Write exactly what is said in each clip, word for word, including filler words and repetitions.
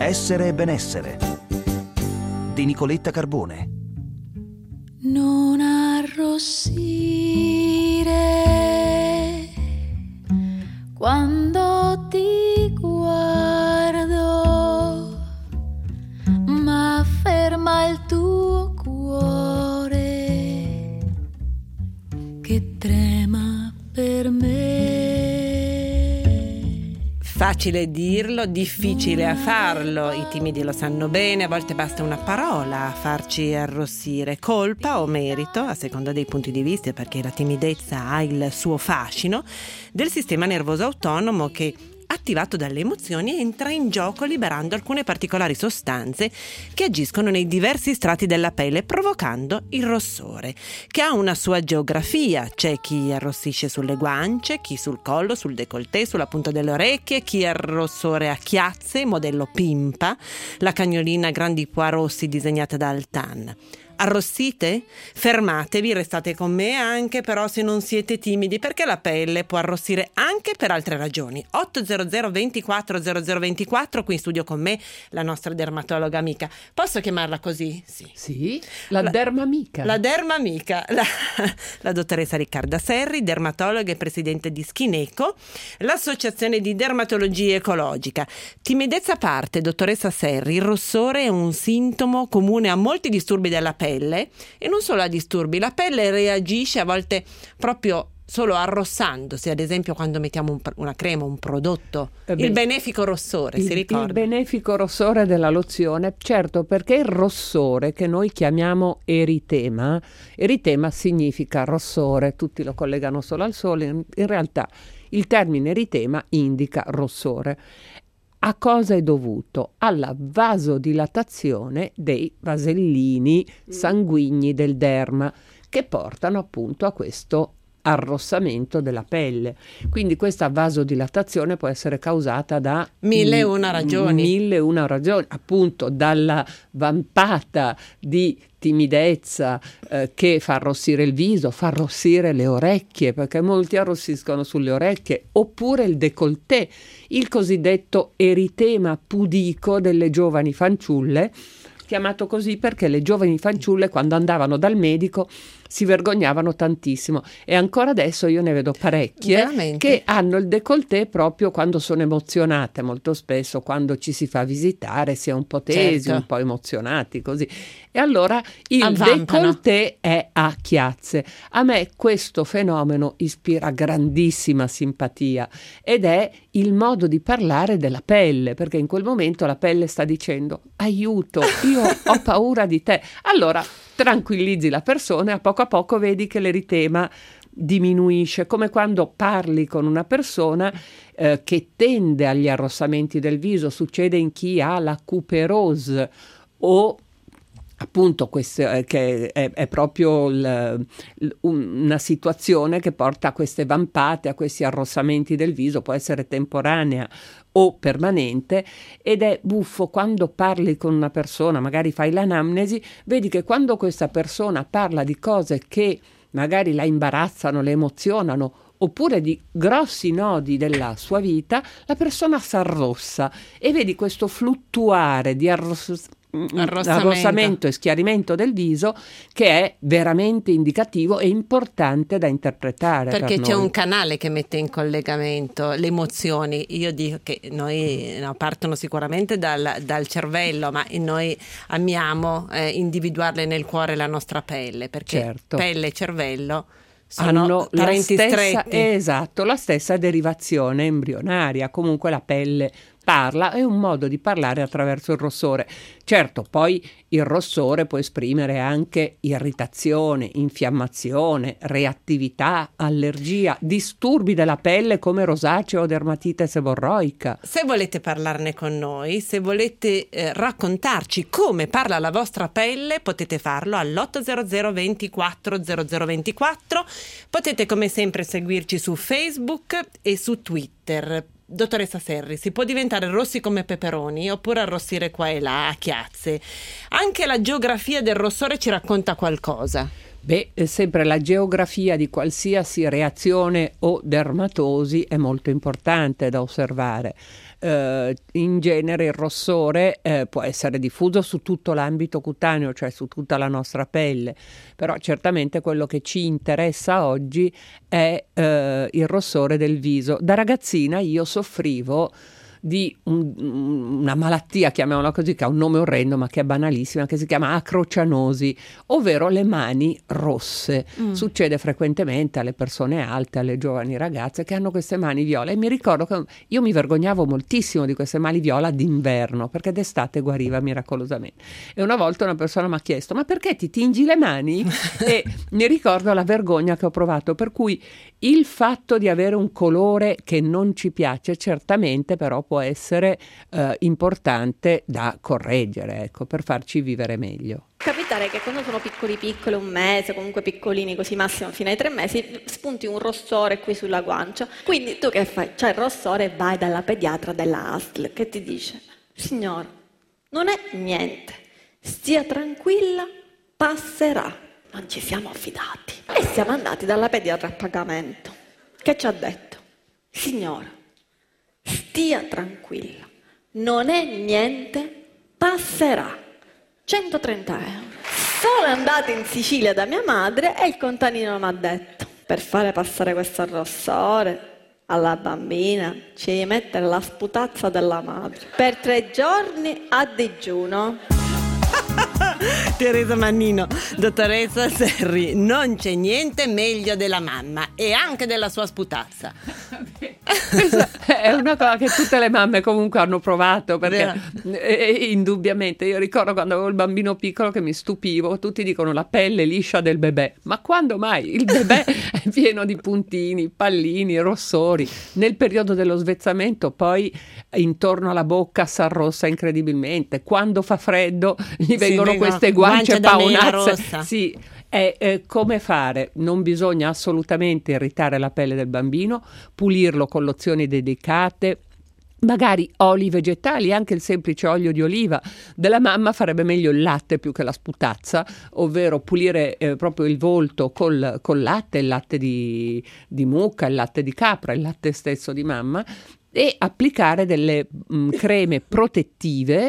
Essere e benessere di Nicoletta Carbone. Non arrossire quando ti guardo, ma ferma il tuo cuore che trema per me. Facile dirlo, difficile a farlo, i timidi lo sanno bene, a volte basta una parola a farci arrossire, colpa o merito, a seconda dei punti di vista, perché la timidezza ha il suo fascino, del sistema nervoso autonomo che, attivato dalle emozioni, entra in gioco liberando alcune particolari sostanze che agiscono nei diversi strati della pelle, provocando il rossore, che ha una sua geografia. C'è chi arrossisce sulle guance, chi sul collo, sul décolleté, sulla punta delle orecchie, chi ha il rossore a chiazze, modello pimpa, la cagnolina grandi pois rossi disegnata da Altan. Arrossite? Fermatevi, restate con me anche però se non siete timidi, perché la pelle può arrossire anche per altre ragioni. otto zero zero ventiquattro zero zero ventiquattro, qui in studio con me la nostra dermatologa amica. Posso chiamarla così? Sì. Sì, la, la dermamica. La dermamica, la, la dottoressa Riccarda Serri, dermatologa e presidente di Skineco, l'associazione di dermatologia ecologica. Timidezza a parte, dottoressa Serri, il rossore è un sintomo comune a molti disturbi della pelle. Pelle, e non solo a disturbi, la pelle reagisce a volte proprio solo arrossandosi, ad esempio quando mettiamo un, una crema, un prodotto, eh beh, il benefico rossore, il, si ricorda? Il benefico rossore della lozione, certo, perché il rossore che noi chiamiamo eritema, eritema significa rossore, tutti lo collegano solo al sole, in, in realtà il termine eritema indica rossore. A cosa è dovuto? Alla vasodilatazione dei vasellini sanguigni del derma, che portano appunto a questo arrossamento della pelle. Quindi questa vasodilatazione può essere causata da mille e una ragioni. Mille e una ragioni, appunto dalla vampata di timidezza eh, che fa arrossire il viso, fa arrossire le orecchie, perché molti arrossiscono sulle orecchie, oppure il décolleté, il cosiddetto eritema pudico delle giovani fanciulle, chiamato così perché le giovani fanciulle quando andavano dal medico si vergognavano tantissimo, e ancora adesso io ne vedo parecchie Veramente? Che hanno il décolleté proprio quando sono emozionate, molto spesso quando ci si fa visitare si è un po' tesi, certo, un po' emozionati così, e allora il avvampano. Décolleté è a chiazze. A me questo fenomeno ispira grandissima simpatia, ed è il modo di parlare della pelle, perché in quel momento la pelle sta dicendo aiuto, io ho paura di te, allora tranquillizzi la persona e a poco a poco vedi che l'eritema diminuisce, come quando parli con una persona eh, che tende agli arrossamenti del viso. Succede in chi ha la cuperose o appunto questo, eh, che è, è proprio il, il, una situazione che porta a queste vampate, a questi arrossamenti del viso, può essere temporanea o permanente, ed è buffo quando parli con una persona, magari fai l'anamnesi, vedi che quando questa persona parla di cose che magari la imbarazzano, le emozionano, oppure di grossi nodi della sua vita, la persona si arrossa, e vedi questo fluttuare di arross- Arrossamento. arrossamento e schiarimento del viso, che è veramente indicativo e importante da interpretare, perché per c'è noi. un canale che mette in collegamento le emozioni. Io dico che noi no, partono sicuramente dal, dal cervello, ma noi amiamo eh, individuarle nel cuore la nostra pelle, perché certo. Pelle e cervello sono hanno parenti la stessa, stretti. Esatto, la stessa derivazione embrionaria. Comunque la pelle parla, è un modo di parlare attraverso il rossore. Certo, poi il rossore può esprimere anche irritazione, infiammazione, reattività, allergia, disturbi della pelle come rosacea o dermatite seborroica. Se volete parlarne con noi, se volete eh, raccontarci come parla la vostra pelle, potete farlo all'otto zero zero ventiquattro zero zero ventiquattro. Potete come sempre seguirci su Facebook e su Twitter. Dottoressa Serri, si può diventare rossi come peperoni oppure arrossire qua e là a chiazze? Anche la geografia del rossore ci racconta qualcosa. Beh, sempre la geografia di qualsiasi reazione o dermatosi è molto importante da osservare. Uh, in genere il rossore uh, può essere diffuso su tutto l'ambito cutaneo, cioè su tutta la nostra pelle, però certamente quello che ci interessa oggi è uh, il rossore del viso. Da ragazzina io soffrivo di un, una malattia, chiamiamola così, che ha un nome orrendo ma che è banalissima, che si chiama acrocianosi, ovvero le mani rosse. Mm. Succede frequentemente alle persone alte, alle giovani ragazze che hanno queste mani viola, e mi ricordo che io mi vergognavo moltissimo di queste mani viola d'inverno, perché d'estate guariva miracolosamente. E una volta una persona mi ha chiesto: ma perché ti tingi le mani? E mi ricordo la vergogna che ho provato, per cui il fatto di avere un colore che non ci piace certamente però può essere eh, importante da correggere, ecco, per farci vivere meglio. Capitare che quando sono piccoli piccoli, un mese, comunque piccolini, così massimo fino ai tre mesi, spunti un rossore qui sulla guancia. Quindi tu che fai? C'hai il rossore e vai dalla pediatra della A S L che ti dice: signora, non è niente, stia tranquilla, passerà. Non ci siamo affidati. E siamo andati dalla pediatra a pagamento, che ci ha detto: signora, stia tranquilla, non è niente, passerà. centotrenta euro. Sono andata in Sicilia da mia madre e il contadino mi ha detto: per fare passare questo rossore alla bambina ci devi mettere la sputazza della madre per tre giorni a digiuno. Teresa Mannino, dottoressa Serri, non c'è niente meglio della mamma e anche della sua sputazza. Questa è una cosa che tutte le mamme comunque hanno provato, perché eh, indubbiamente io ricordo quando avevo il bambino piccolo che mi stupivo, tutti dicono la pelle liscia del bebè, ma quando mai? Il bebè è pieno di puntini, pallini, rossori. Nel periodo dello svezzamento poi intorno alla bocca si arrossa incredibilmente, quando fa freddo gli vengono sì, queste guance paonazze. Sì, è, è come fare? Non bisogna assolutamente irritare la pelle del bambino, pulirlo con lozioni dedicate, magari oli vegetali, anche il semplice olio di oliva della mamma farebbe meglio il latte più che la sputazza, ovvero pulire eh, proprio il volto col, col latte, il latte di, di mucca, il latte di capra, il latte stesso di mamma, e applicare delle mh, creme protettive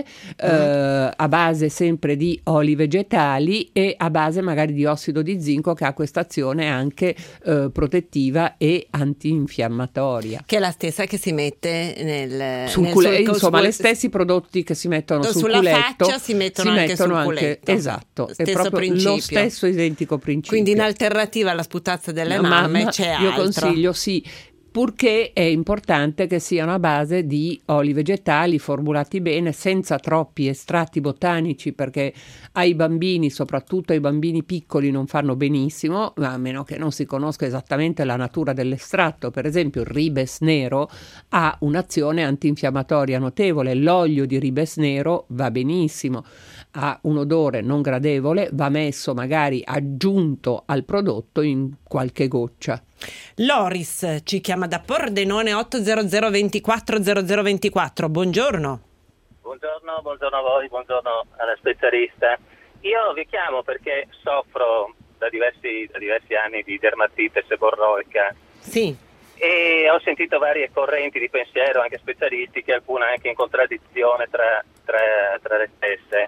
eh, a base sempre di oli vegetali e a base magari di ossido di zinco, che ha questa azione anche eh, protettiva e antinfiammatoria. Che è la stessa che si mette nel, sul nel culetto, sul, insomma sul, gli stessi prodotti che si mettono sul sulla culetto faccia si mettono si anche mettono sul anche, culetto. esatto, Stesso è proprio principio. Lo stesso identico principio. Quindi in alternativa alla sputazza delle La mamme mamma, c'è io altro. consiglio sì, purché è importante che siano a base di oli vegetali formulati bene, senza troppi estratti botanici, perché ai bambini, soprattutto ai bambini piccoli, non fanno benissimo, a meno che non si conosca esattamente la natura dell'estratto. Per esempio il ribes nero ha un'azione antinfiammatoria notevole, l'olio di ribes nero va benissimo, ha un odore non gradevole, va messo magari aggiunto al prodotto in qualche goccia. Loris ci chiama da Pordenone otto zero zero due quattro zero zero due quattro. Buongiorno. Buongiorno, buongiorno a voi, buongiorno alla specialista. Io vi chiamo perché soffro da diversi, da diversi anni di dermatite seborroica. Sì. E ho sentito varie correnti di pensiero, anche specialistiche, alcune anche in contraddizione tra, tra, tra le stesse.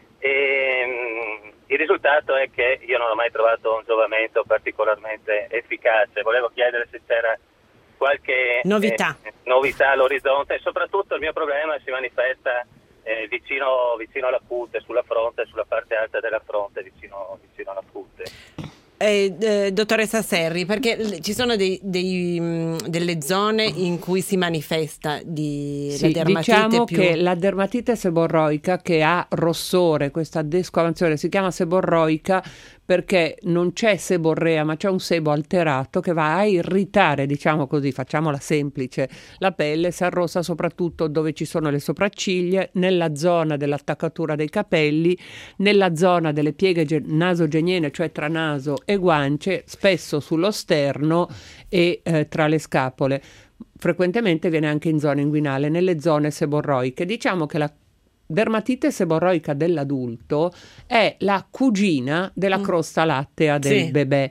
E, il risultato è che io non ho mai trovato un giovamento particolarmente efficace. Volevo chiedere se c'era qualche novità, eh, novità all'orizzonte, e soprattutto il mio problema si manifesta eh, vicino, vicino alla cute, sulla fronte, sulla parte alta della fronte, vicino, vicino alla cute. Eh, eh, dottoressa Serri, perché ci sono dei, dei, mh, delle zone in cui si manifesta di sì, la dermatite diciamo più... che la dermatite seborroica, che ha rossore, questa desquamazione, si chiama seborroica perché non c'è seborrea ma c'è un sebo alterato che va a irritare, diciamo così, facciamola semplice, la pelle. Si arrossa soprattutto dove ci sono le sopracciglia, nella zona dell'attaccatura dei capelli, nella zona delle pieghe ge- nasogeniene, cioè tra naso e guance, spesso sullo sterno e eh, tra le scapole. Frequentemente viene anche in zona inguinale, nelle zone seborroiche. Diciamo che la dermatite seborroica dell'adulto è la cugina della Mm. crosta lattea del Sì. bebè.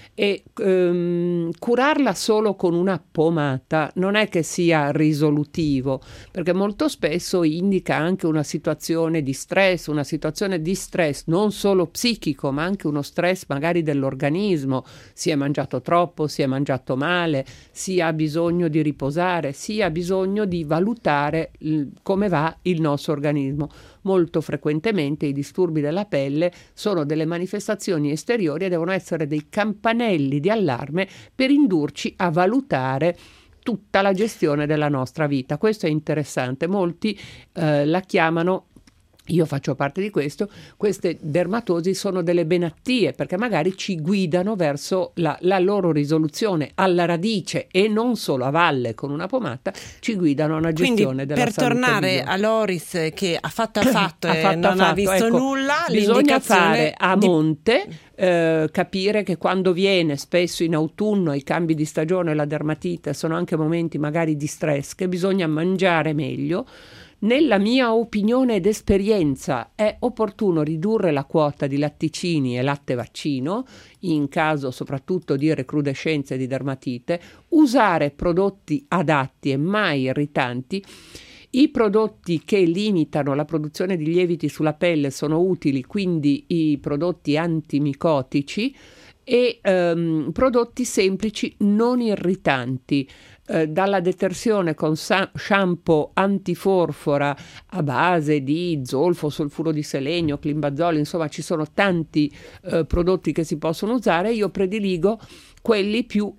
E ehm, curarla solo con una pomata non è che sia risolutivo, perché molto spesso indica anche una situazione di stress, una situazione di stress non solo psichico, ma anche uno stress magari dell'organismo. Si è mangiato troppo, si è mangiato male, si ha bisogno di riposare, si ha bisogno di valutare l- come va il nostro organismo. Molto frequentemente i disturbi della pelle sono delle manifestazioni esteriori e devono essere dei campanelli di allarme per indurci a valutare tutta la gestione della nostra vita. Questo è interessante. Molti eh, la chiamano, io faccio parte di questo, queste dermatosi sono delle benattie, perché magari ci guidano verso la, la loro risoluzione alla radice e non solo a valle con una pomata, ci guidano a una Quindi gestione della per salute tornare migliore. a Loris che ha fatto ha fatto Ha e fatto, non ha ha fatto, visto ecco, nulla, bisogna l'indicazione fare a di- monte, eh, capire che quando viene spesso in autunno i cambi di stagione, la dermatite, sono anche momenti magari di stress, che bisogna mangiare meglio. Nella mia opinione ed esperienza è opportuno ridurre la quota di latticini e latte vaccino in caso soprattutto di recrudescenze di dermatite, usare prodotti adatti e mai irritanti. I prodotti che limitano la produzione di lieviti sulla pelle sono utili, quindi i prodotti antimicotici e ehm, prodotti semplici non irritanti. Eh, dalla detersione con sa- shampoo antiforfora a base di zolfo, solfuro di selenio, climbazolo, insomma ci sono tanti eh, prodotti che si possono usare. Io prediligo quelli più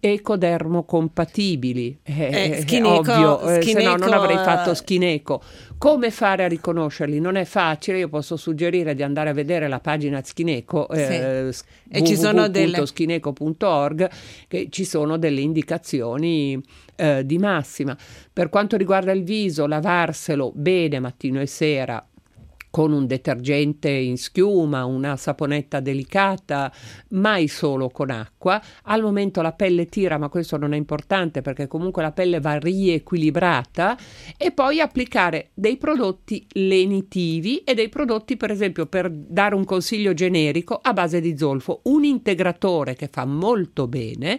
ecodermocompatibili, eh, Eh, è Skin Eco- ovvio, eh, se no Skin non Eco, avrei eh, fatto Skin Eco. Come fare a riconoscerli? Non è facile, io posso suggerire di andare a vedere la pagina Skin Eco, eh, s- E ci sono w w w punto delle- skin eco punto org, che ci sono delle indicazioni eh, di massima. Per quanto riguarda il viso, lavarselo bene mattino e sera con un detergente in schiuma, una saponetta delicata, mai solo con acqua. Al momento la pelle tira, ma questo non è importante perché comunque la pelle va riequilibrata, e poi applicare dei prodotti lenitivi e dei prodotti, per esempio, per dare un consiglio generico, a base di zolfo. Un integratore che fa molto bene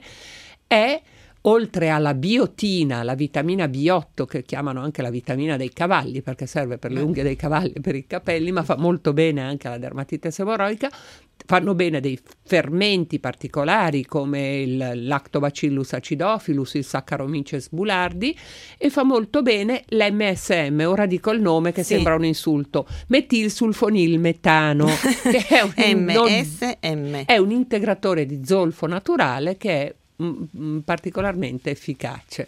è, oltre alla biotina, la vitamina B otto, che chiamano anche la vitamina dei cavalli perché serve per le unghie dei cavalli e per i capelli, ma fa molto bene anche alla dermatite seborroica, fanno bene dei fermenti particolari come il Lactobacillus acidophilus, il Saccharomyces boulardii, e fa molto bene l'M S M, ora dico il nome che Sì. sembra un insulto, metilsulfonilmetano, che è un, non- M S M. è un integratore di zolfo naturale che è mm, mm, particolarmente efficace.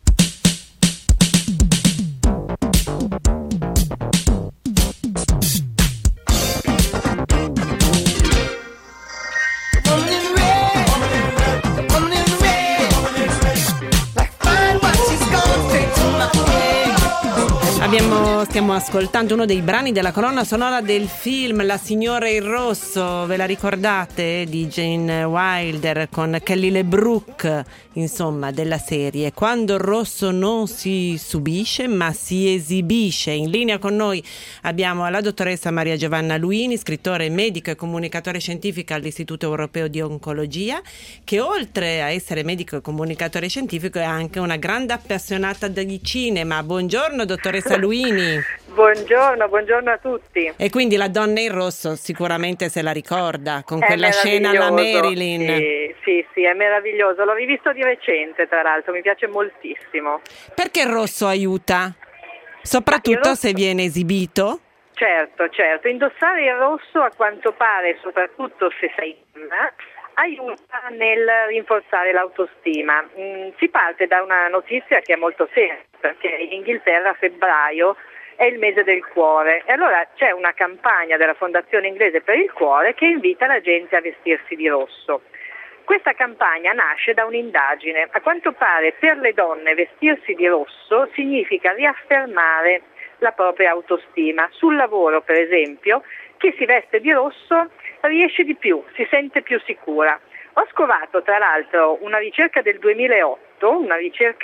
Abbiamo, stiamo ascoltando uno dei brani della colonna sonora del film La signora in rosso, ve la ricordate? Di Jane Wilder con Kelly LeBrook, insomma, della serie Quando il rosso non si subisce ma si esibisce. In linea con noi abbiamo la dottoressa Maria Giovanna Luini, scrittore, medico e comunicatore scientifico all'Istituto Europeo di Oncologia, che oltre a essere medico e comunicatore scientifico è anche una grande appassionata di cinema. Buongiorno dottoressa Luini. Buongiorno, buongiorno a tutti. E quindi La donna in rosso sicuramente se la ricorda, con È quella scena alla meraviglioso. Marilyn. Sì, sì, sì, è meraviglioso. L'ho rivisto di recente, tra l'altro, mi piace moltissimo. Perché il rosso aiuta? Soprattutto Ma il rosso- se viene esibito? Certo, certo. Indossare il rosso, a quanto pare, soprattutto se sei donna, aiuta nel rinforzare l'autostima. Mm, si parte da una notizia che è molto seria, perché in Inghilterra febbraio è il mese del cuore e allora c'è una campagna della Fondazione Inglese per il Cuore che invita la gente a vestirsi di rosso. Questa campagna nasce da un'indagine. A quanto pare per le donne vestirsi di rosso significa riaffermare la propria autostima. Sul lavoro, per esempio, chi si veste di rosso riesce di più, si sente più sicura. Ho scovato tra l'altro una ricerca del duemilaotto, una ricerca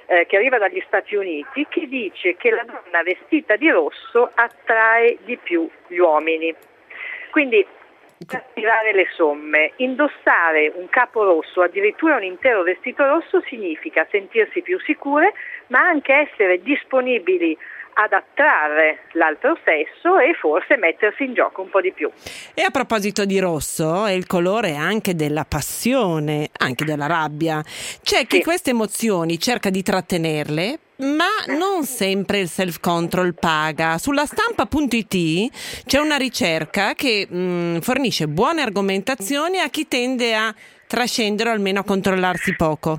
eh, che arriva dagli Stati Uniti, che dice che la donna vestita di rosso attrae di più gli uomini. Quindi per tirare le somme, indossare un capo rosso, addirittura un intero vestito rosso, significa sentirsi più sicure, ma anche essere disponibili ad attrarre l'altro sesso e forse mettersi in gioco un po' di più. E a proposito di rosso, è il colore anche della passione, anche della rabbia. C'è chi Sì. queste emozioni cerca di trattenerle, ma non sempre il self-control paga. Sulla stampa punto it c'è una ricerca che mh, fornisce buone argomentazioni a chi tende a trascendere o almeno a controllarsi poco.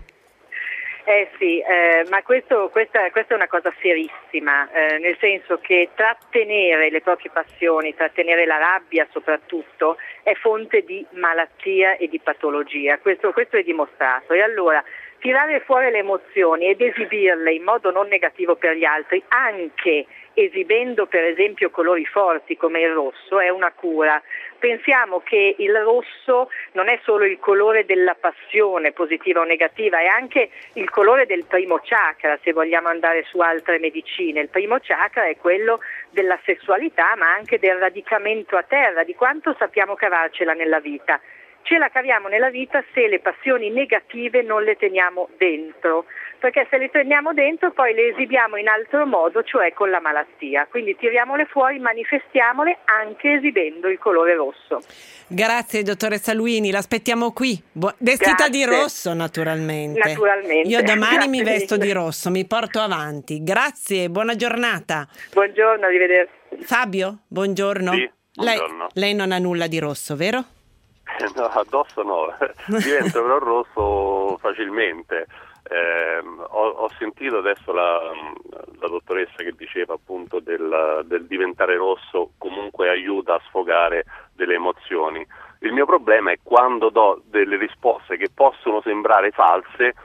Eh sì, eh, ma questo, questa, questa è una cosa serissima, eh, nel senso che trattenere le proprie passioni, trattenere la rabbia soprattutto, è fonte di malattia e di patologia, questo, questo è dimostrato. E allora tirare fuori le emozioni ed esibirle in modo non negativo per gli altri, anche esibendo per esempio colori forti come il rosso, è una cura. Pensiamo che il rosso non è solo il colore della passione positiva o negativa, è anche il colore del primo chakra, se vogliamo andare su altre medicine. Il primo chakra è quello della sessualità, ma anche del radicamento a terra, di quanto sappiamo cavarcela nella vita. Ce la caviamo nella vita se le passioni negative non le teniamo dentro, perché se le teniamo dentro poi le esibiamo in altro modo, cioè con la malattia. Quindi tiriamole fuori, manifestiamole anche esibendo il colore rosso. Grazie dottoressa Luini, l'aspettiamo qui. Bu- vestita Grazie. di rosso naturalmente. Naturalmente. Io domani Grazie mi vesto mille. di rosso, mi porto avanti. Grazie, buona giornata. Buongiorno, arrivederci. Fabio, buongiorno. Sì, Lei, buongiorno. lei non ha nulla di rosso, vero? No, addosso no, divento però rosso facilmente. Eh, ho, ho sentito adesso la, la dottoressa che diceva appunto del, del diventare rosso comunque aiuta a sfogare delle emozioni. Il mio problema è quando do delle risposte che possono sembrare false,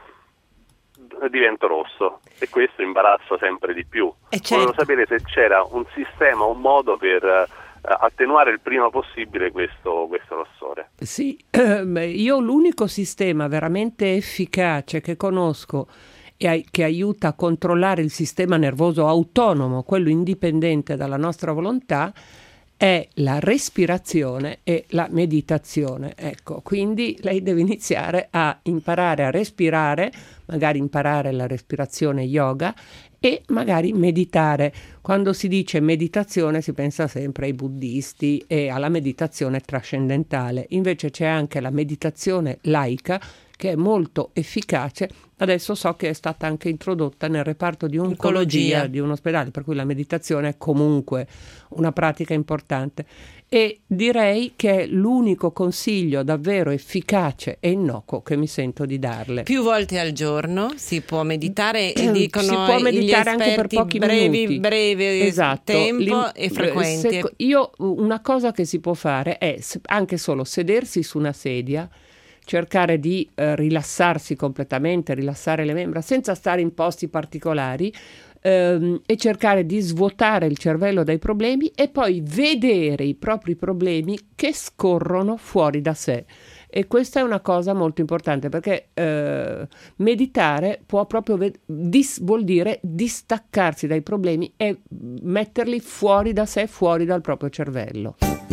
divento rosso e questo imbarazza sempre di più. E certo. Volevo sapere se c'era un sistema, un modo per eh, attenuare il prima possibile questo, questo rossore. Sì, ehm, io l'unico sistema veramente efficace che conosco e ai- che aiuta a controllare il sistema nervoso autonomo, quello indipendente dalla nostra volontà, è la respirazione e la meditazione. Ecco, quindi lei deve iniziare a imparare a respirare, magari imparare la respirazione yoga e magari meditare. Quando si dice meditazione si pensa sempre ai buddisti e alla meditazione trascendentale, invece c'è anche la meditazione laica che è molto efficace. Adesso so che è stata anche introdotta nel reparto di oncologia, Oncologia. di un ospedale, per cui la meditazione è comunque una pratica importante. E direi che è l'unico consiglio davvero efficace e innocuo che mi sento di darle. Più volte al giorno si può meditare e Eh, dicono si può gli meditare anche per esperti pochi brevi, minuti. brevi Esatto. tempo L'im- e frequenti. seco- io una cosa che si può fare è s- anche solo sedersi su una sedia, cercare di eh, rilassarsi completamente, rilassare le membra senza stare in posti particolari, ehm, e cercare di svuotare il cervello dai problemi e poi vedere i propri problemi che scorrono fuori da sé. E questa è una cosa molto importante perché eh, meditare può proprio ved- dis- vuol dire distaccarsi dai problemi e metterli fuori da sé, fuori dal proprio cervello.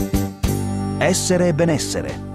Essere benessere.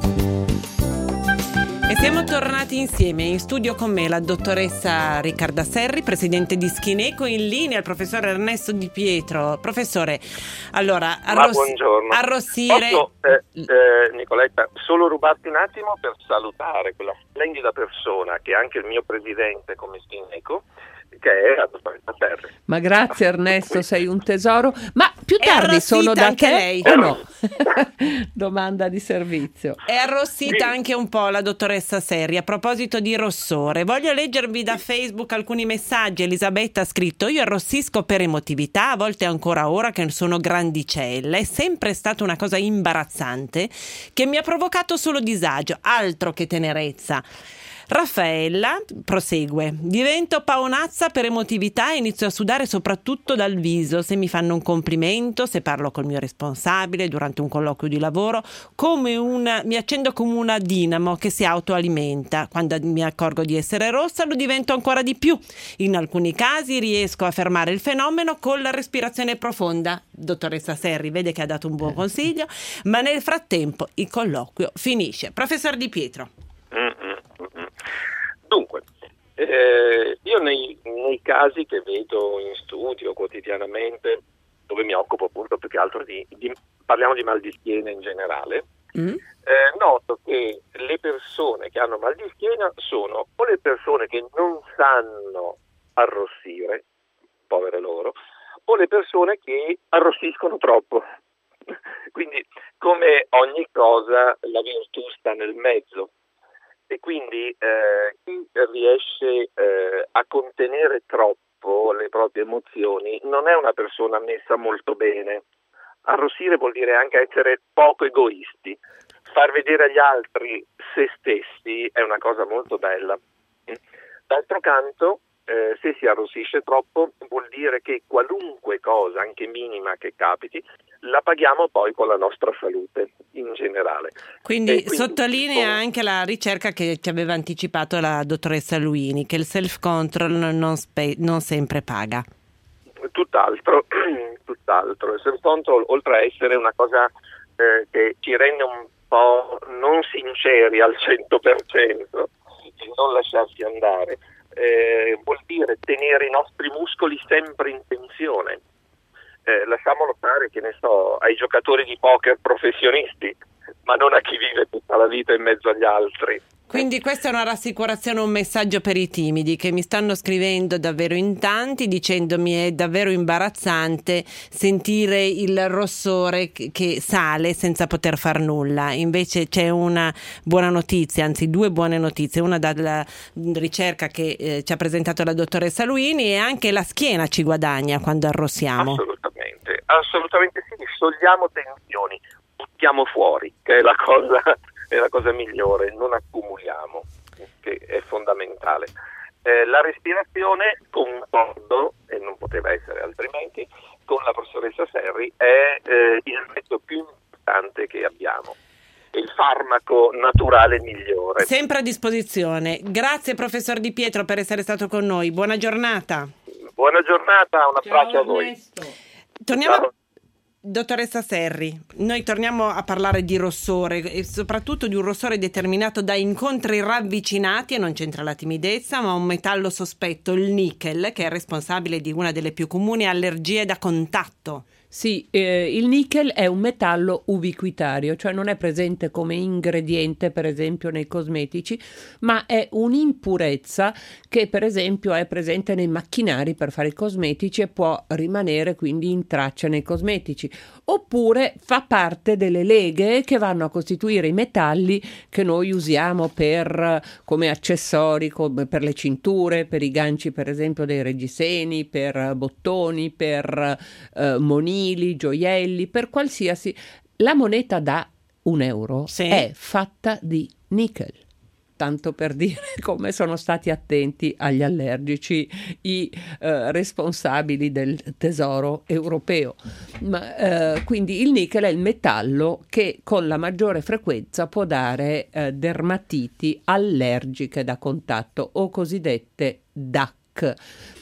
E siamo tornati insieme in studio con me la dottoressa Riccarda Serri, presidente di Schineco, in linea il professor Ernesto Di Pietro. Professore, allora, Ma arross- buongiorno. arrossire... Posso, eh, eh, Nicoletta, solo rubarti un attimo per salutare quella splendida persona che è anche il mio presidente come Schineco, che è la dottoressa Serri. Ma grazie Ernesto, sei un tesoro. Ma più È tardi arrossita sono da anche te lei. o no? Domanda di servizio. È arrossita Sì. anche un po' la dottoressa Serri. A proposito di rossore, voglio leggervi da Facebook alcuni messaggi. Elisabetta ha scritto: io arrossisco per emotività, a volte ancora ora che sono grandicella. È sempre stata una cosa imbarazzante che mi ha provocato solo disagio, altro che tenerezza. Raffaella prosegue: divento paonazza per emotività e inizio a sudare soprattutto dal viso se mi fanno un complimento, se parlo col mio responsabile durante un colloquio di lavoro, come una, mi accendo come una dinamo che si autoalimenta. Quando mi accorgo di essere rossa lo divento ancora di più. In alcuni casi riesco a fermare il fenomeno con la respirazione profonda. Dottoressa Serri vede che ha dato un buon consiglio, ma nel frattempo il colloquio finisce. Professor Di Pietro. Mm-mm. Dunque, eh, io nei, nei casi che vedo in studio quotidianamente, dove mi occupo appunto più che altro di, di parliamo di mal di schiena in generale, mm. eh, noto che le persone che hanno mal di schiena sono o le persone che non sanno arrossire, povere loro, o le persone che arrossiscono troppo. Quindi, come ogni cosa, la virtù sta nel mezzo. E quindi eh, chi riesce eh, a contenere troppo le proprie emozioni non è una persona messa molto bene. Arrossire vuol dire anche essere poco egoisti. Far vedere agli altri se stessi è una cosa molto bella. D'altro canto, eh, se si arrossisce troppo vuol dire che qualunque cosa, anche minima che capiti, la paghiamo poi con la nostra salute in generale. Quindi, quindi sottolinea anche la ricerca che ci aveva anticipato la dottoressa Luini, che il self-control non, spe- non sempre paga. Tutt'altro, tutt'altro. Il self-control, oltre a essere una cosa eh, che ci rende un po' non sinceri al cento per cento e non lasciarsi andare, eh, vuol dire tenere i nostri muscoli sempre in tensione. Eh, lasciamolo fare, che ne so, ai giocatori di poker professionisti, ma non a chi vive tutta la vita in mezzo agli altri. Quindi questa è una rassicurazione, un messaggio per i timidi che mi stanno scrivendo davvero in tanti, dicendomi è davvero imbarazzante sentire il rossore che sale senza poter far nulla. Invece c'è una buona notizia, anzi due buone notizie, una dalla ricerca che eh, ci ha presentato la dottoressa Luini, e anche la schiena ci guadagna quando arrossiamo. Assolutamente, assolutamente sì, sciogliamo tensioni, buttiamo fuori, che è la cosa... è la cosa migliore, non accumuliamo, che è fondamentale. Eh, la respirazione, concordo, e non poteva essere altrimenti, con la professoressa Serri, è eh, il mezzo più importante che abbiamo, è il farmaco naturale migliore. Sempre a disposizione. Grazie professor Di Pietro per essere stato con noi, buona giornata. Buona giornata, un abbraccio Ciao, a voi. Ernesto. Torniamo... Ciao. Dottoressa Serri, noi torniamo a parlare di rossore e soprattutto di un rossore determinato da incontri ravvicinati, e non c'entra la timidezza, ma un metallo sospetto, il nickel, che è responsabile di una delle più comuni allergie da contatto. Sì, eh, il nickel è un metallo ubiquitario, cioè non è presente come ingrediente per esempio nei cosmetici, ma è un'impurezza che per esempio è presente nei macchinari per fare i cosmetici e può rimanere quindi in traccia nei cosmetici, oppure fa parte delle leghe che vanno a costituire i metalli che noi usiamo per come accessori, come per le cinture, per i ganci per esempio dei reggiseni, per bottoni, per eh, monili, gioielli, per qualsiasi. La moneta da un euro sì. è fatta di nickel, tanto per dire come sono stati attenti agli allergici i eh, responsabili del tesoro europeo. Ma, eh, quindi il nickel è il metallo che con la maggiore frequenza può dare eh, dermatiti allergiche da contatto o cosiddette D A C.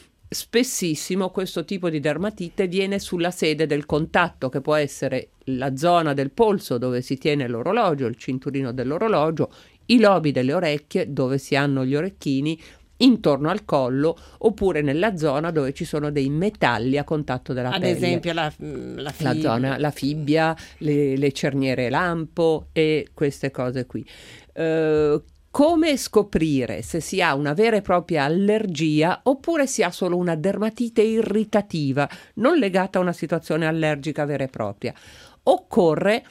Spessissimo questo tipo di dermatite viene sulla sede del contatto, che può essere la zona del polso dove si tiene l'orologio, il cinturino dell'orologio, i lobi delle orecchie dove si hanno gli orecchini, intorno al collo, oppure nella zona dove ci sono dei metalli a contatto della Ad pelle. Ad esempio la, la, fibbia. la zona, la fibbia, le, le cerniere lampo e queste cose qui. Uh, Come scoprire se si ha una vera e propria allergia oppure si ha solo una dermatite irritativa, non legata a una situazione allergica vera e propria? Occorre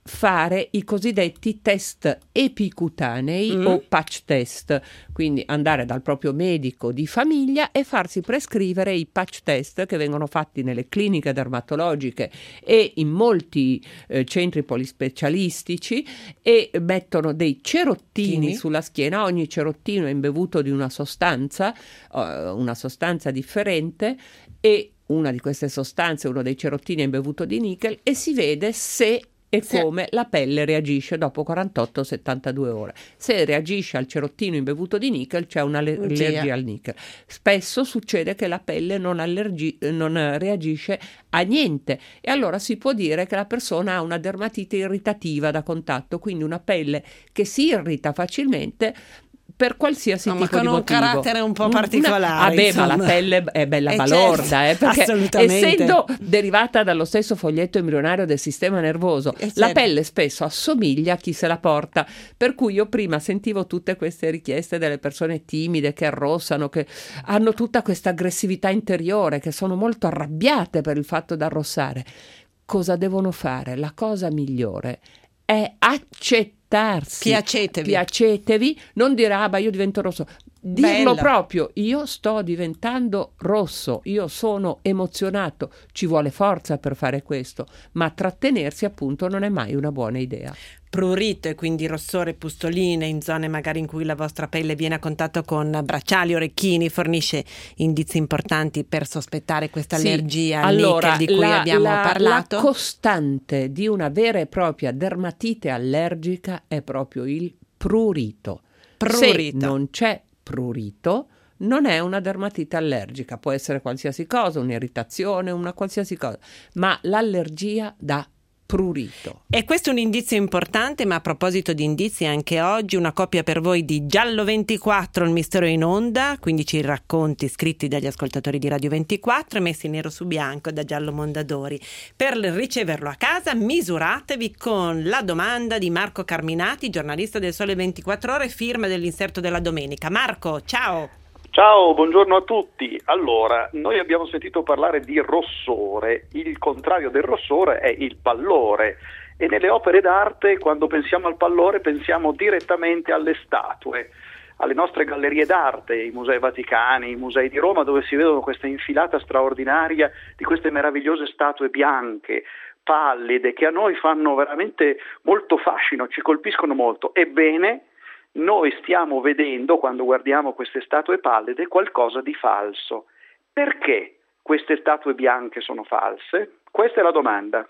fare i cosiddetti test epicutanei mm. o patch test, quindi andare dal proprio medico di famiglia e farsi prescrivere i patch test che vengono fatti nelle cliniche dermatologiche e in molti eh, centri polispecialistici, e mettono dei cerottini Tini. sulla schiena. Ogni cerottino è imbevuto di una sostanza, uh, una sostanza differente, e una di queste sostanze, uno dei cerottini è imbevuto di nickel, e si vede se e sì. come la pelle reagisce dopo quarantotto settantadue ore. Se reagisce al cerottino imbevuto di nickel, c'è un'allergia al nickel. Spesso succede che la pelle non, allergi- non reagisce a niente, e allora si può dire che la persona ha una dermatite irritativa da contatto, quindi una pelle che si irrita facilmente per qualsiasi no, tipo di motivo. Ma con un carattere un po' particolare. Vabbè, ma la pelle è bella eh balorda, certo, eh, perché essendo derivata dallo stesso foglietto embrionario del sistema nervoso, eh, la certo. pelle spesso assomiglia a chi se la porta, per cui io prima sentivo tutte queste richieste delle persone timide che arrossano, che hanno tutta questa aggressività interiore, che sono molto arrabbiate per il fatto di arrossare. Cosa devono fare? La cosa migliore è accettare. Piacetevi. Piacetevi, non dire ah, ma io divento rosso. Dirlo Bella. proprio, io sto diventando rosso, io sono emozionato, ci vuole forza per fare questo, ma trattenersi appunto non è mai una buona idea. Prurito e quindi rossore, pustoline in zone magari in cui la vostra pelle viene a contatto con bracciali, orecchini, fornisce indizi importanti per sospettare questa sì, allergia al allora, nickel di cui la, abbiamo la, parlato. La costante di una vera e propria dermatite allergica è proprio il prurito. Prurito. Se non c'è prurito, non è una dermatite allergica, può essere qualsiasi cosa, un'irritazione, una qualsiasi cosa, ma l'allergia dà prurito. E questo è un indizio importante, ma a proposito di indizi, anche oggi una copia per voi di Giallo ventiquattro, il mistero in onda, quindici racconti scritti dagli ascoltatori di Radio ventiquattro e messi nero su bianco da Giallo Mondadori. Per riceverlo a casa misuratevi con la domanda di Marco Carminati, giornalista del Sole ventiquattro Ore, firma dell'inserto della domenica. Marco, ciao! Ciao, buongiorno a tutti. Allora, noi abbiamo sentito parlare di rossore, il contrario del rossore è il pallore, e nelle opere d'arte quando pensiamo al pallore pensiamo direttamente alle statue, alle nostre gallerie d'arte, i musei vaticani, i musei di Roma, dove si vedono questa infilata straordinaria di queste meravigliose statue bianche, pallide, che a noi fanno veramente molto fascino, ci colpiscono molto. Ebbene, noi stiamo vedendo, quando guardiamo queste statue pallide, qualcosa di falso. Perché queste statue bianche sono false? Questa è la domanda.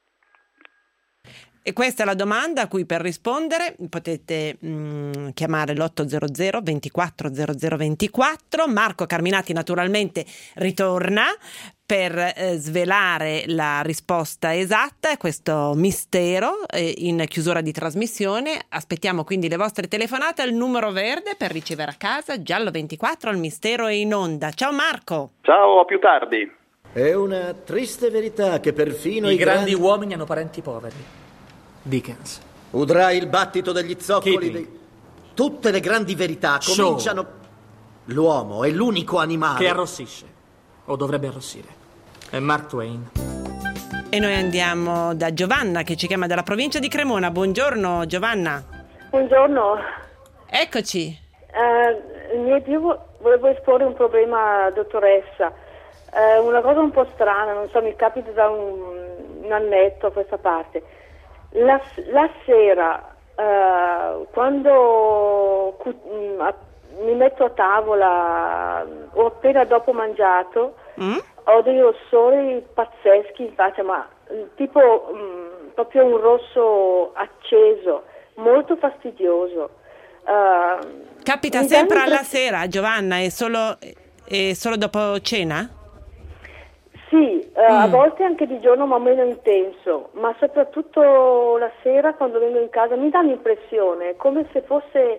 E questa è la domanda a cui per rispondere potete mh, chiamare l'otto zero zero ventiquattro zero zero ventiquattro. Marco Carminati naturalmente ritorna per eh, svelare la risposta esatta a questo mistero eh, in chiusura di trasmissione. Aspettiamo quindi le vostre telefonate al numero verde per ricevere a casa Giallo ventiquattro, il mistero è in onda. Ciao Marco! Ciao, a più tardi! È una triste verità che perfino i, i grandi, grandi uomini hanno parenti poveri. Dickens. Udrai il battito degli zoccoli dei... Tutte le grandi verità cominciano... Shaw. L'uomo è l'unico animale che arrossisce, o dovrebbe arrossire. È Mark Twain. E noi andiamo da Giovanna, che ci chiama dalla provincia di Cremona. Buongiorno Giovanna. Buongiorno. Eccoci. Uh, io volevo esporre un problema, dottoressa. Uh, una cosa un po' strana, non so, mi capita da un, un annetto a questa parte. La, la sera, uh, quando cu- mh, mi metto a tavola o appena dopo mangiato, mm? ho dei rossori pazzeschi in faccia, ma tipo mh, proprio un rosso acceso, molto fastidioso. Uh, Capita sempre alla pre- sera, Giovanna? È solo, è solo dopo cena? Sì, uh, mm. a volte anche di giorno, ma meno intenso, ma soprattutto la sera quando vengo in casa mi dà l'impressione come se fosse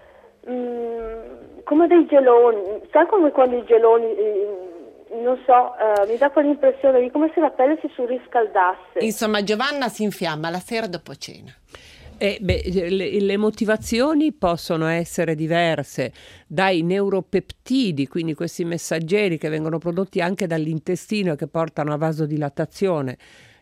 mh, come dei geloni, sai come quando i geloni, mh, non so, uh, mi dà quell'impressione di come se la pelle si surriscaldasse. Insomma, Giovanna si infiamma la sera dopo cena. Eh, beh, le, le motivazioni possono essere diverse, dai neuropeptidi, quindi questi messaggeri che vengono prodotti anche dall'intestino e che portano a vasodilatazione,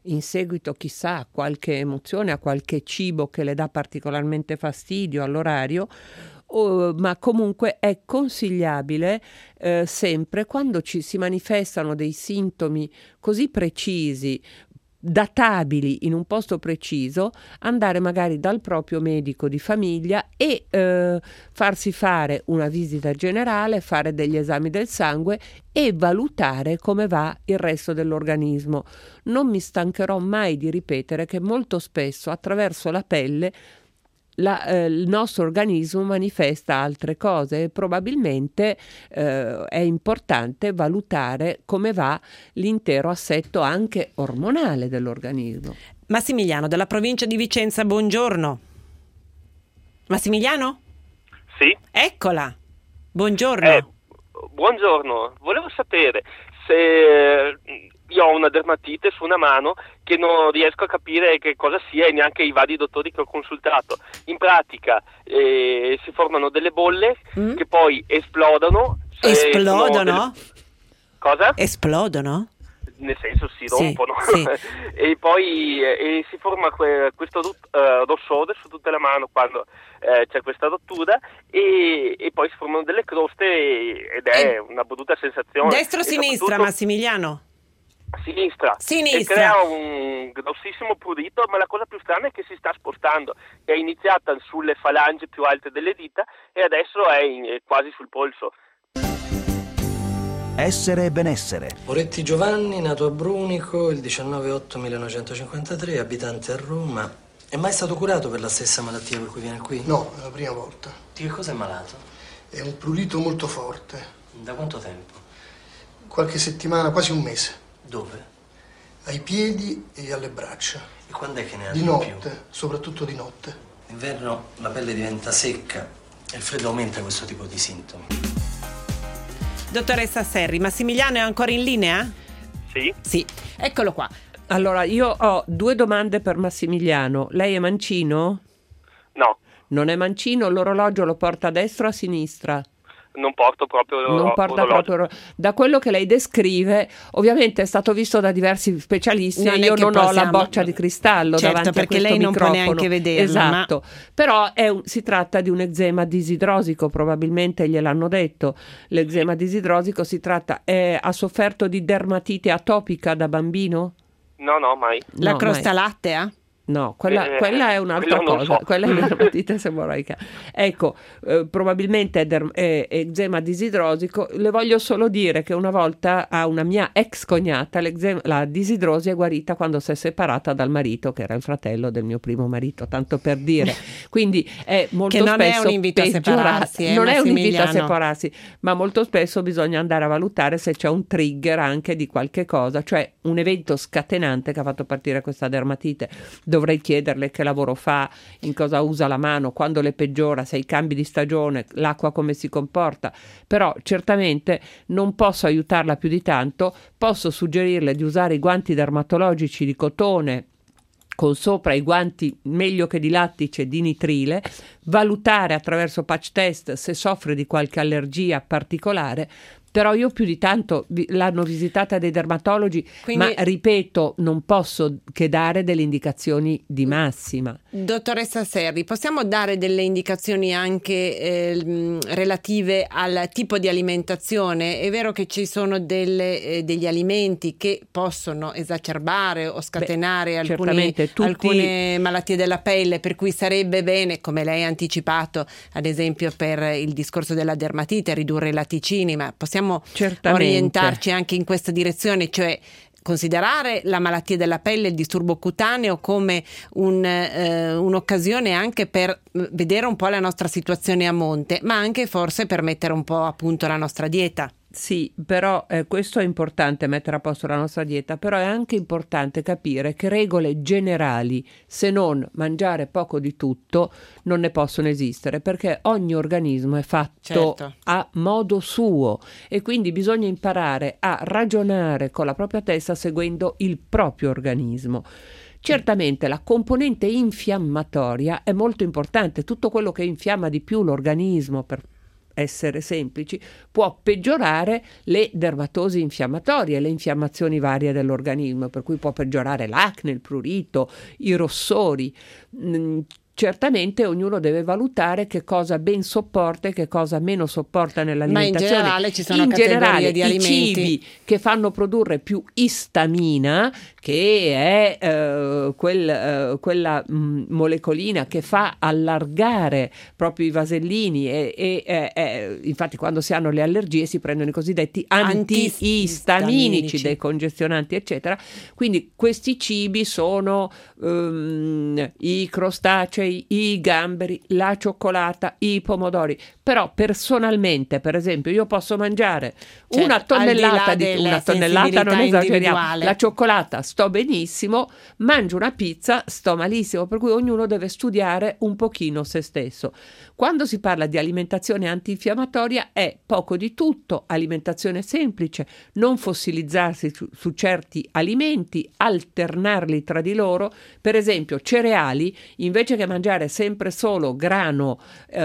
in seguito chissà a qualche emozione, a qualche cibo che le dà particolarmente fastidio all'orario, o, ma comunque è consigliabile eh, sempre quando ci si manifestano dei sintomi così precisi, databili in un posto preciso, andare magari dal proprio medico di famiglia e eh, farsi fare una visita generale, fare degli esami del sangue e valutare come va il resto dell'organismo. Non mi stancherò mai di ripetere che molto spesso attraverso la pelle La, eh, il nostro organismo manifesta altre cose e probabilmente eh, è importante valutare come va l'intero assetto anche ormonale dell'organismo. Massimiliano della provincia di Vicenza, buongiorno. Massimiliano? Sì. Eccola. Buongiorno. Eh, buongiorno. Volevo sapere se io ho una dermatite su una mano che non riesco a capire che cosa sia e neanche i vari dottori che ho consultato. In pratica eh, si formano delle bolle mm. che poi esplodono. Esplodono? Delle... Cosa? Esplodono? Nel senso si rompono. Sì, sì. E poi eh, si forma que- questo uh, rossore su tutta la mano quando eh, c'è questa rottura e, e poi si formano delle croste ed è e... una brutta sensazione. Destra o sinistra, soprattutto... Massimiliano? Sinistra. Sinistra. E crea un grossissimo prurito, ma la cosa più strana è che si sta spostando. È iniziata sulle falangi più alte delle dita e adesso è, in, è quasi sul polso. Essere e benessere. Moretti Giovanni, nato a Brunico il diciannove otto millenovecentocinquantatré, abitante a Roma. È mai stato curato per la stessa malattia per cui viene qui? No, è la prima volta. Di che cosa è malato? È un prurito molto forte. Da quanto tempo? Qualche settimana, quasi un mese. Dove? Ai piedi e alle braccia. E quando è che ne ha di di notte, più? Soprattutto di notte. D'inverno la pelle diventa secca e il freddo aumenta questo tipo di sintomi. Dottoressa Serri, Massimiliano è ancora in linea? Sì. Sì, eccolo qua. Allora, io ho due domande per Massimiliano. Lei è mancino? No. Non è mancino? L'orologio lo porta a destra o a sinistra? Non porto proprio non porta orologio. proprio da quello che lei descrive, ovviamente è stato visto da diversi specialisti. Non io non possiamo... ho la boccia di cristallo certo, davanti perché a questo lei non microfono. può neanche vederlo, esatto, ma... però è un, si tratta di un eczema disidrosico, probabilmente gliel'hanno detto. L'eczema disidrosico si tratta, è, ha sofferto di dermatite atopica da bambino? No, no, mai. La no, crosta mai. lattea? No, quella, Eh, quella è un'altra quello non cosa, so. quella è una dermatite seborreica. Ecco, eh, probabilmente è, der- è eczema disidrosico. Le voglio solo dire che una volta a una mia ex cognata l'eczema- la disidrosi è guarita quando si è separata dal marito, che era il fratello del mio primo marito, tanto per dire. Quindi è molto che non spesso è un invito a peggiorata. separarsi, eh, non è un invito a Massimiliano. separarsi, ma molto spesso bisogna andare a valutare se c'è un trigger anche di qualche cosa, cioè un evento scatenante che ha fatto partire questa dermatite. Dovrei chiederle che lavoro fa, in cosa usa la mano, quando le peggiora, se i cambi di stagione, l'acqua come si comporta, però certamente non posso aiutarla più di tanto. Posso suggerirle di usare i guanti dermatologici di cotone con sopra i guanti meglio che di lattice di nitrile, valutare attraverso patch test se soffre di qualche allergia particolare. Però io più di tanto vi- l'hanno visitata dei dermatologi, Quindi- ma ripeto, non posso che dare delle indicazioni di massima. Dottoressa Serri, possiamo dare delle indicazioni anche eh, mh, relative al tipo di alimentazione? È vero che ci sono delle, eh, degli alimenti che possono esacerbare o scatenare Beh, alcuni, certamente tutti- alcune malattie della pelle, per cui sarebbe bene, come lei ha anticipato, ad esempio per il discorso della dermatite, ridurre i latticini, ma possiamo Certamente. orientarci anche in questa direzione, cioè considerare la malattia della pelle, il disturbo cutaneo come un, eh, un'occasione anche per vedere un po' la nostra situazione a monte, ma anche forse per mettere un po' a punto la nostra dieta. Sì, però eh, questo è importante, mettere a posto la nostra dieta, però è anche importante capire che regole generali, se non mangiare poco di tutto, non ne possono esistere, perché ogni organismo è fatto Certo. a modo suo e quindi bisogna imparare a ragionare con la propria testa seguendo il proprio organismo. Certamente la componente infiammatoria è molto importante, tutto quello che infiamma di più l'organismo per essere semplici, può peggiorare le dermatosi infiammatorie, le infiammazioni varie dell'organismo, per cui può peggiorare l'acne, il prurito, i rossori. Mm, Certamente ognuno deve valutare che cosa ben sopporta e che cosa meno sopporta nell'alimentazione. Ma in generale ci sono in categorie generale, di i alimenti cibi che fanno produrre più istamina, che è eh, quel, eh, quella mh, molecolina che fa allargare proprio i vasellini e, e eh, eh, infatti quando si hanno le allergie si prendono i cosiddetti antiistaminici, dei congestionanti eccetera. Quindi questi cibi sono um, i crostacei, i gamberi, la cioccolata, i pomodori. Però personalmente, per esempio, io posso mangiare Certo, una tonnellata al di là di della una tonnellata, non sensibilità esageriamo, individuale. la cioccolata sto benissimo, mangio una pizza sto malissimo, per cui ognuno deve studiare un pochino se stesso. Quando si parla di alimentazione antinfiammatoria è poco di tutto, alimentazione semplice, non fossilizzarsi su, su certi alimenti, alternarli tra di loro, per esempio cereali, invece che mangiare sempre solo grano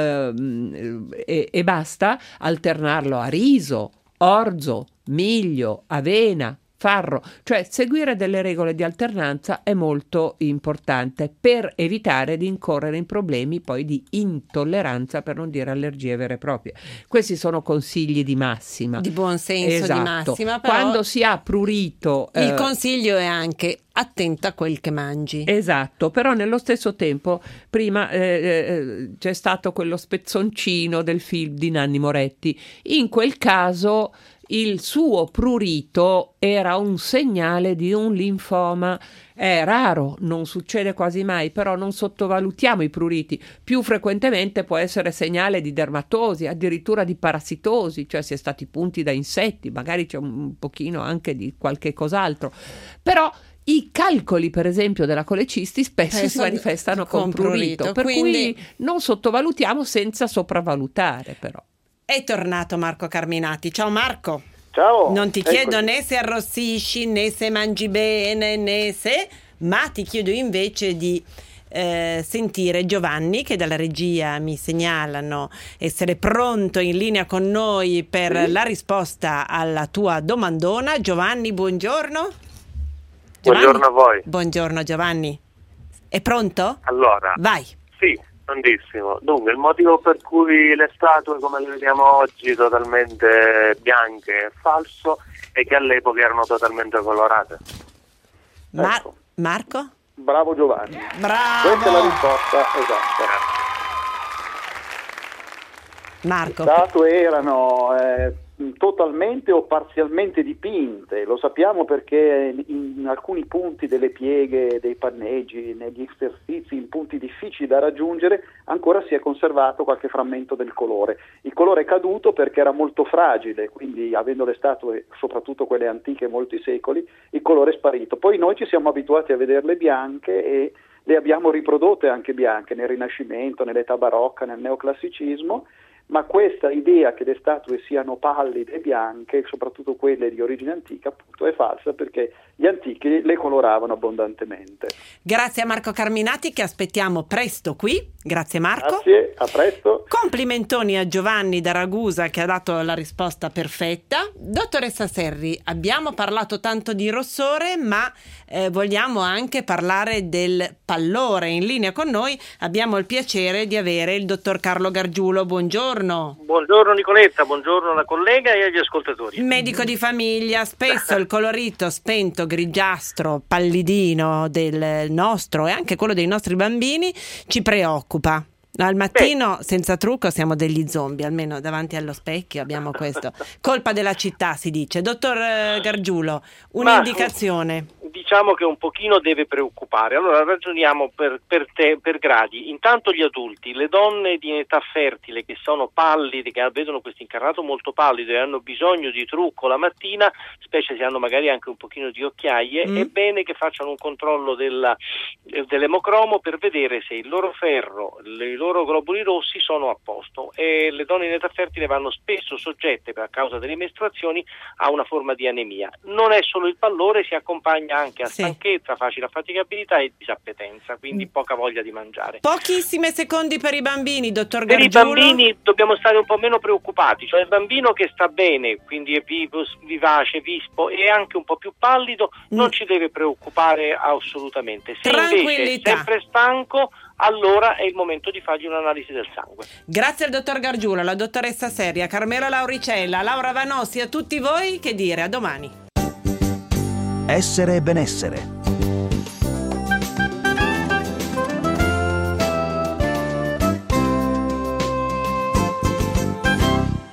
ehm, e, e basta, alternarlo a riso, orzo, miglio, avena, farro, cioè seguire delle regole di alternanza è molto importante per evitare di incorrere in problemi poi di intolleranza, per non dire allergie vere e proprie. Questi sono consigli di massima. di buon senso, Esatto. di massima, però Quando si ha prurito il eh, consiglio è anche attenta a quel che mangi. Esatto, però nello stesso tempo prima eh, eh, c'è stato quello spezzoncino del film di Nanni Moretti. In quel caso il suo prurito era un segnale di un linfoma. È raro, non succede quasi mai, però non sottovalutiamo i pruriti. Più frequentemente può essere segnale di dermatosi, addirittura di parassitosi, cioè si è stati punti da insetti, magari c'è un pochino anche di qualche cos'altro. Però i calcoli, per esempio, della colecisti spesso Eh, si son- manifestano con, con prurito, prurito, per quindi- cui non sottovalutiamo senza sopravvalutare, però. È tornato Marco Carminati. Ciao Marco. Ciao. Non ti chiedo Eccoci. né se arrossisci, né se mangi bene, né se, ma ti chiedo invece di eh, sentire Giovanni, che dalla regia mi segnalano essere pronto in linea con noi per Sì. la risposta alla tua domandona. Giovanni, buongiorno. Buongiorno a voi. Buongiorno Giovanni. È pronto? Allora, Vai. sì, tantissimo. Dunque, il motivo per cui le statue come le vediamo oggi totalmente bianche è falso è che all'epoca erano totalmente colorate. Mar- Ecco. Marco? Bravo Giovanni. Bravo. Questa è la risposta esatta. Marco. Le statue erano eh, totalmente o parzialmente dipinte, lo sappiamo perché in alcuni punti delle pieghe, dei panneggi, negli interstizi, in punti difficili da raggiungere, ancora si è conservato qualche frammento del colore. Il colore è caduto perché era molto fragile, quindi avendo le statue, soprattutto quelle antiche, molti secoli, il colore è sparito. Poi noi ci siamo abituati a vederle bianche e le abbiamo riprodotte anche bianche nel Rinascimento, nell'età barocca, nel neoclassicismo, ma questa idea che le statue siano pallide e bianche, soprattutto quelle di origine antica, appunto è falsa perché gli antichi le coloravano abbondantemente. Grazie a Marco Carminati che aspettiamo presto qui. Grazie Marco. Grazie, a presto. Complimentoni a Giovanni da Ragusa che ha dato la risposta perfetta. Dottoressa Serri, abbiamo parlato tanto di rossore, ma eh, vogliamo anche parlare del pallore. In linea con noi abbiamo il piacere di avere il dottor Carlo Gargiulo. Buongiorno. Buongiorno Nicoletta, buongiorno alla collega e agli ascoltatori. Medico di famiglia, spesso il colorito spento, grigiastro, pallidino del nostro e anche quello dei nostri bambini ci preoccupa. Al mattino, Beh. senza trucco, siamo degli zombie, almeno davanti allo specchio abbiamo questo. Colpa della città, si dice. Dottor Gargiulo, un'indicazione. Ma, diciamo che un pochino deve preoccupare. Allora ragioniamo per, per, te, per gradi. Intanto gli adulti, le donne di età fertile che sono pallide, che vedono questo incarnato molto pallido e hanno bisogno di trucco la mattina, specie se hanno magari anche un pochino di occhiaie, mm. è bene che facciano un controllo della, dell'emocromo per vedere se il loro ferro, le, i loro globuli rossi sono a posto, e le donne in età fertile vanno spesso soggette, per causa delle mestruazioni, a una forma di anemia. Non è solo il pallore, si accompagna anche che ha Sì. stanchezza, facile affaticabilità e disappetenza, quindi poca voglia di mangiare. Pochissimi secondi per i bambini, dottor Per i Gargiulo. bambini dobbiamo stare un po' meno preoccupati, cioè il bambino che sta bene, quindi è vivo, vivace, vispo e anche un po' più pallido, non Mm. ci deve preoccupare assolutamente. Se invece è Tranquillità. sempre stanco, allora è il momento di fargli un'analisi del sangue. Grazie al dottor Gargiulo, alla dottoressa Seria, Carmela Lauricella, Laura Vanossi, a tutti voi, che dire, a domani. Essere e benessere.